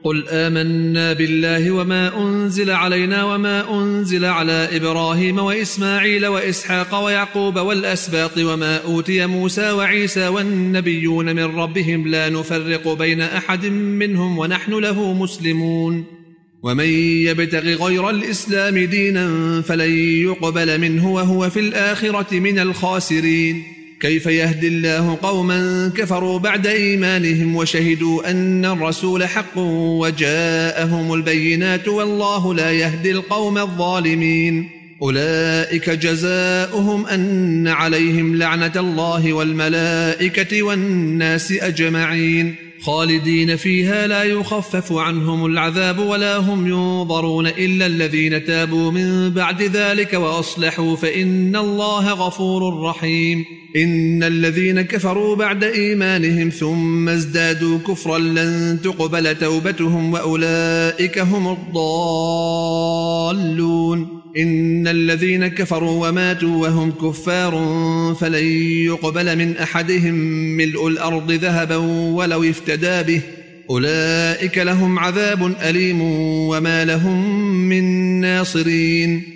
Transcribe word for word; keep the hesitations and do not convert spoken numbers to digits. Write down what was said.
قل آمنا بالله وما أنزل علينا وما أنزل على إبراهيم وإسماعيل وإسحاق ويعقوب والأسباط وما أوتي موسى وعيسى والنبيون من ربهم لا نفرق بين أحد منهم ونحن له مسلمون ومن يبتغ غير الإسلام دينا فلن يقبل منه وهو في الآخرة من الخاسرين كيف يهدي الله قوما كفروا بعد إيمانهم وشهدوا أن الرسول حق وجاءهم البينات والله لا يهدي القوم الظالمين أولئك جزاؤهم أن عليهم لعنة الله والملائكة والناس أجمعين خالدين فيها لا يخفف عنهم العذاب ولا هم ينظرون إلا الذين تابوا من بعد ذلك وأصلحوا فإن الله غفور رحيم إن الذين كفروا بعد إيمانهم ثم ازدادوا كفرا لن تقبل توبتهم وأولئك هم الضالون إن الذين كفروا وماتوا وهم كفار فلن يقبل من أحدهم ملء الأرض ذهبا ولو افتدى به أولئك لهم عذاب أليم وما لهم من ناصرين